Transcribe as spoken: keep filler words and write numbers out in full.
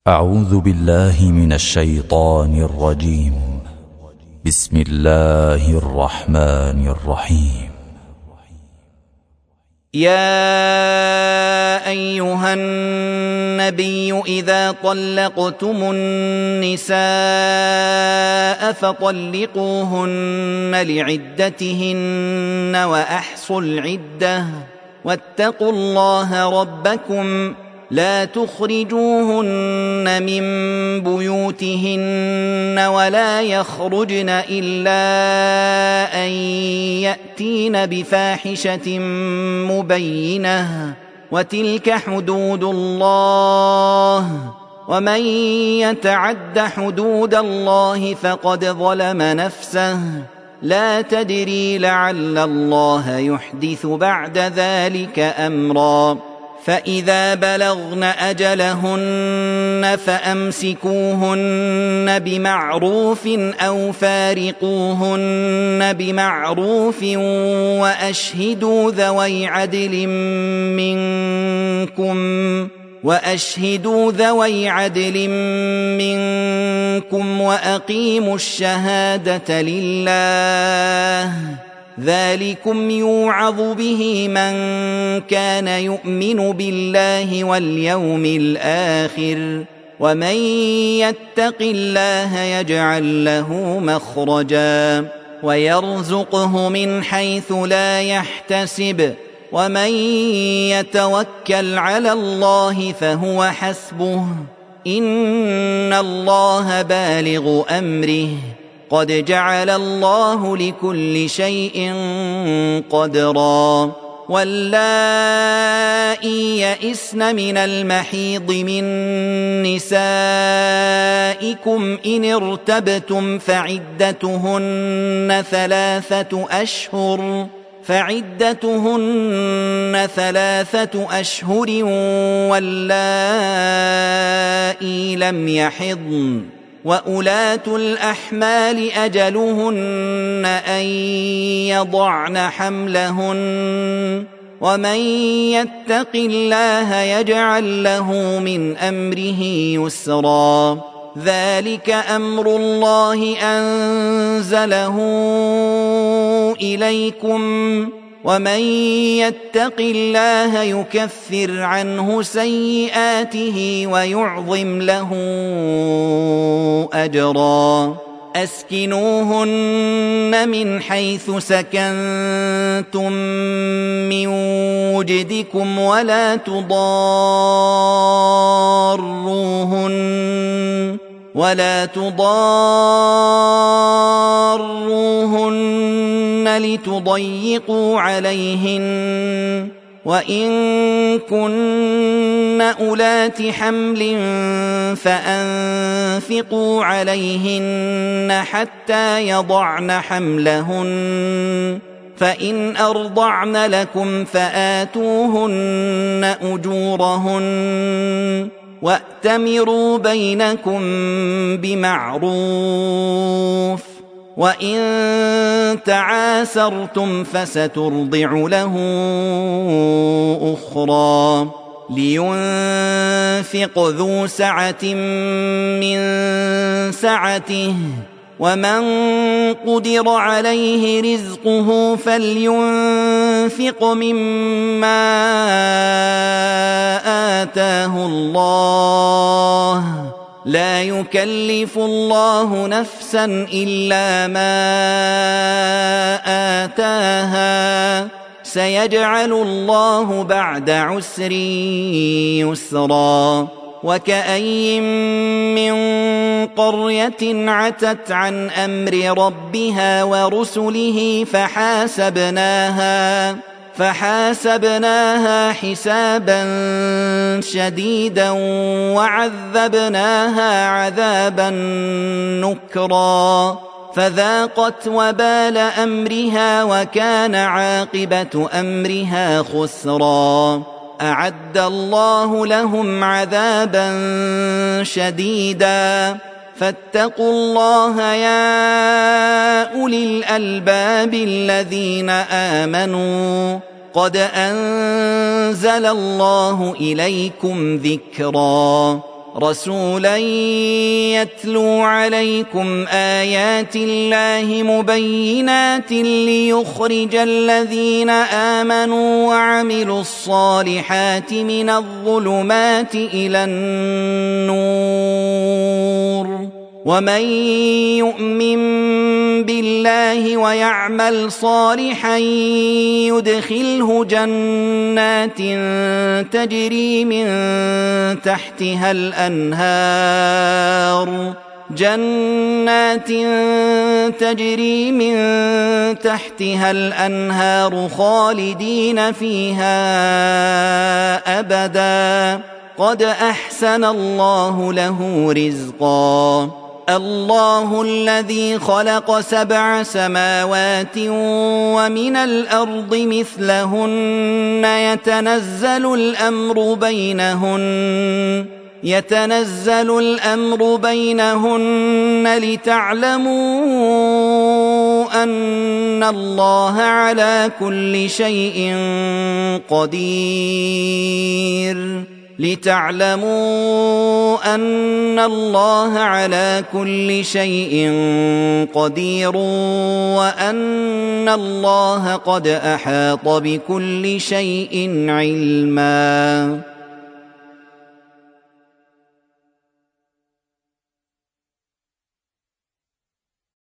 أعوذ بالله من الشيطان الرجيم. بسم الله الرحمن الرحيم. يا أيها النبي إذا طلقتم النساء فطلقوهن لعدتهن وأحصوا العدة واتقوا الله ربكم لا تخرجوهن من بيوتهن ولا يخرجن إلا أن يأتين بفاحشة مبينة وتلك حدود الله ومن يتعد حدود الله فقد ظلم نفسه لا تدري لعل الله يحدث بعد ذلك أمرا. فإذا بلغن أجلهن فأمسكوهن بمعروف أو فارقوهن بمعروف وأشهدوا ذوي عدل منكم وأشهدوا ذوي عدل منكم وأقيموا الشهادة لله ذلكم يوعظ به من كان يؤمن بالله واليوم الآخر ومن يتق الله يجعل له مخرجا ويرزقه من حيث لا يحتسب ومن يتوكل على الله فهو حسبه إن الله بالغ أمره قد جعل الله لكل شيء قدرا. واللائي يئسن من المحيض من نسائكم إن ارتبتم فعدتهن ثلاثة أشهر فعدتهن ثلاثة أشهر واللائي لم يحضن وأولاة الأحمال أجلهن أن يضعن حملهن ومن يتق الله يجعل له من أمره يسرا. ذلك أمر الله أنزله إليكم ومن يتق الله يكفر عنه سيئاته ويعظم له أجرا. أسكنوهن من حيث سكنتم من وجدكم ولا تضاروهن ولا تضاروهن لتضيقوا عليهن وإن كن أولات حمل فأنفقوا عليهن حتى يضعن حملهن فإن أرضعن لكم فآتوهن أجورهن وأتمروا بينكم بمعروف وإن تعاسرتم فسترضع له أخرى. لينفق ذو سعة من سعته ومن قدر عليه رزقه فلينفق مما آتاه الله لا يكلف الله نفسا إلا ما آتاها سيجعل الله بعد عسر يسرا. وكأي من قرية عتت عن أمر ربها ورسله فحاسبناها فحاسبناها حسابا شديدا وعذبناها عذابا نكرا فذاقت وبال أمرها وكان عاقبة أمرها خسرا. أعد الله لهم عذابا شديدا فاتقوا الله يا أولي الألباب الذين آمنوا قد أنزل الله إليكم ذكرا رسولا يتلو عليكم آيات الله مبينات ليخرج الذين آمنوا وعملوا الصالحات من الظلمات إلى النور ومن يؤمن بالله ويعمل صالحا يدخله جنات تجري من تحتها الأنهار جنات تجري من تحتها الأنهار خالدين فيها أبدا قد أحسن الله له رزقا الله الذي خلق سبع سماوات ومن الأرض مثلهن يتنزل الأمر بينهن يتنزل الأمر بينهن لتعلموا أن الله على كل شيء قدير لتعلموا أن الله على كل شيء قدير وأن الله قد أحاط بكل شيء علما